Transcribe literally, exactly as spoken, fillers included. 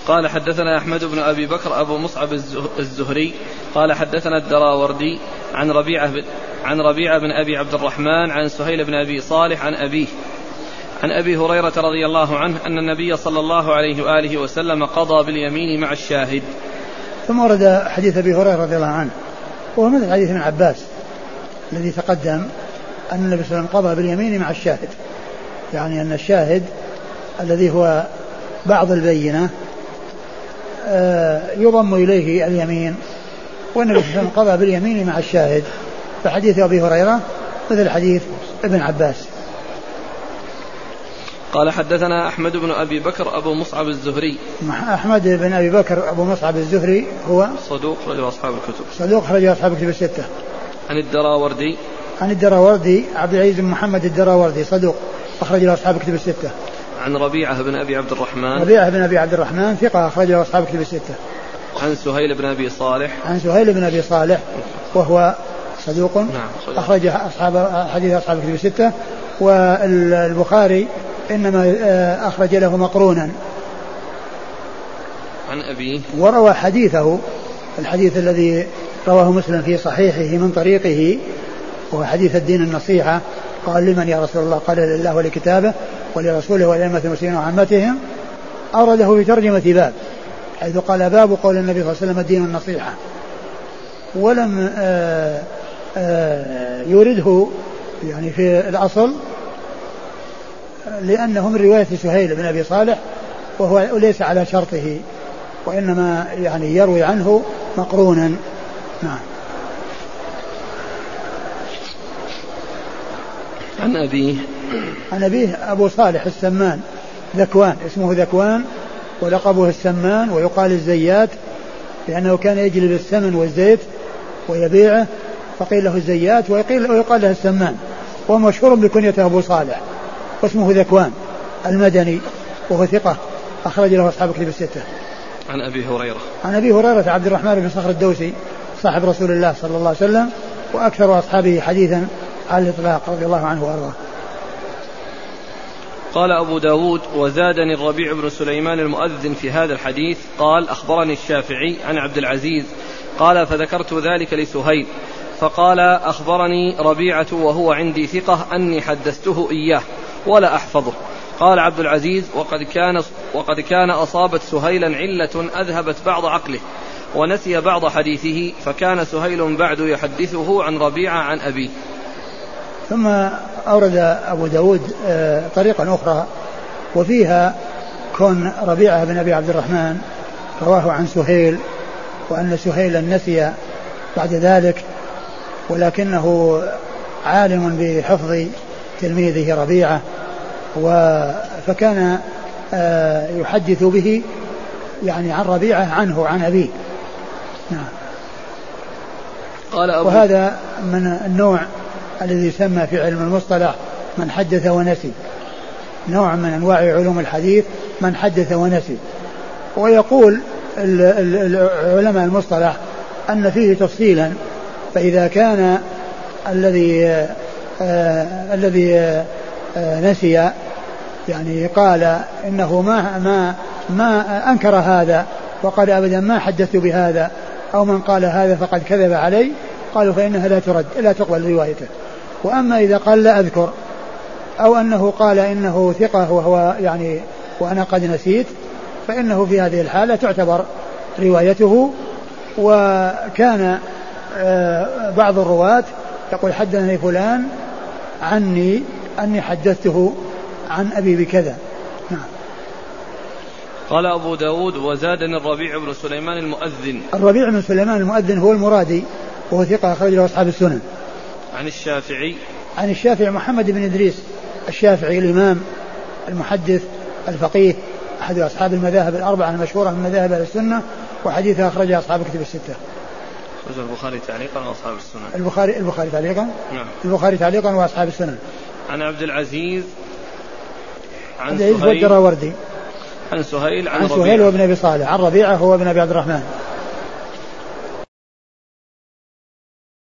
قال حدثنا أحمد بن أبي بكر أبو مصعب الزهري قال حدثنا الدراوردي عن ربيعة بن, عن ربيعة بن أبي عبد الرحمن عن سهيل بن أبي صالح عن أبيه عن أبي هريرة رضي الله عنه أن النبي صلى الله عليه وآله وسلم قضى باليمين مع الشاهد. ثم ورد حديث أبي هريرة رضي الله عنه وهو مثل حديث ابن عباس الذي تقدم أن النبي صلى الله عليه وسلم قضى باليمين مع الشاهد، يعني أن الشاهد الذي هو بعض البينة يضم إليه اليمين، والنبي صلى الله عليه وسلم قضى باليمين مع الشاهد. فحديث أبي هريرة مثل حديث ابن عباس. قال حدثنا أحمد بن أبي بكر أبو مصعب الزهري. أحمد بن أبي بكر أبو مصعب الزهري هو صدوق رجل أصحاب الكتب صدوق رجل أصحاب الكتب الستة. عن الدراوردي عن الدراوردي عبد العزيز بن محمد الدراوردي صدوق أخرج له أصحاب الكتب الستة. عن ربيعة بن أبي عبد الرحمن ربيعة بن أبي عبد الرحمن ثقة أخرج له أصحاب الكتب الستة. عن سهيل بن أبي صالح عن سهيل بن أبي صالح وهو صدوق نعم أخرج أصحاب حديث أصحاب الكتب الستة. والبخاري إنما أخرج له مقرونا. عن أبيه وروى حديثه الحديث الذي رواه مسلم في صحيحه من طريقه وهو حديث الدين النصيحة. قال لمن يا رسول الله؟ قال لله ولكتابه ولرسوله ولأئمة المسلمين وعامتهم. أورده في ترجمة باب حيث قال باب قول النبي صلى الله عليه وسلم الدين النصيحة، ولم آآ آآ يورده يعني في الأصل لأنه من رواية سهيل بن أبي صالح وهو ليس على شرطه، وإنما يعني يروي عنه مقرونا. نعم. عن أبيه عن أبيه أبو صالح السمان ذكوان، اسمه ذكوان ولقبه السمان ويقال الزيات لأنه كان يجلب السمن والزيت ويبيعه فقيل له الزيات ويقيل ويقال له السمان، ومشهور بكنيته أبو صالح واسمه ذكوان المدني وهو ثقة أخرج له أصحاب الكتب الستة. عن أبي هريرة عن أبي هريرة عبد الرحمن بن صخر الدوسي صاحب رسول الله صلى الله عليه وسلم وأكثر أصحابه حديثا على الإطلاق رضي الله عنه وأرضاه. قال أبو داود وزادني الربيع بن سليمان المؤذن في هذا الحديث قال أخبرني الشافعي عن عبد العزيز قال فذكرت ذلك لسهيل فقال أخبرني ربيعة وهو عندي ثقة أني حدثته إياه ولا أحفظه. قال عبد العزيز وقد كان, وقد كان أصابت سهيلا علة أذهبت بعض عقله ونسي بعض حديثه فكان سهيل بعد يحدثه عن ربيعة عن أبيه. ثم أورد أبو داود طريقا أخرى وفيها كون ربيعة بن أبي عبد الرحمن رواه عن سهيل وأن سهيلا نسي بعد ذلك ولكنه عالم بحفظ تلميذه ربيعة فكان يحدث به يعني عن ربيعة عنه عن أبيه. نعم. قال أبو وهذا من النوع الذي يسمى في علم المصطلح من حدث ونسي، نوع من أنواع علوم الحديث من حدث ونسي. ويقول العلماء المصطلح أن فيه تفصيلا، فإذا كان الذي آه الذي آه نسي يعني قال إنه ما ما ما أنكر هذا وقال أبدا ما حدثت بهذا، أو من قال هذا فقد كذب علي، قالوا فإنها لا ترد لا تقبل روايته. وأما إذا قال لا أذكر أو أنه قال إنه ثقة وهو يعني وأنا قد نسيت، فإنه في هذه الحالة تعتبر روايته. وكان بعض الرواة يقول حدثني فلان عني أني حدثته عن أبي بكذا. نعم. قال أبو داود وزادني الربيع بن سليمان المؤذن. الربيع بن سليمان المؤذن هو المرادي وهو ثقة أخرج له أصحاب السنن. عن الشافعي عن الشافعي محمد بن إدريس الشافعي الإمام المحدث الفقيه أحد أصحاب المذاهب الأربعة المشهورة من مذاهب أهل السنة، وحديثه أخرجه أصحاب الكتب الستة. البخاري تعليقا وأصحاب السنن. البخاري البخاري تعليقا. نعم. البخاري تعليقا وأصحاب السنن. عن عبد العزيز عن سهيل والدراوردي عن سهيل عن, عن سهيل وابن أبي صالح عن ربيعة هو ابن أبي عبد الرحمن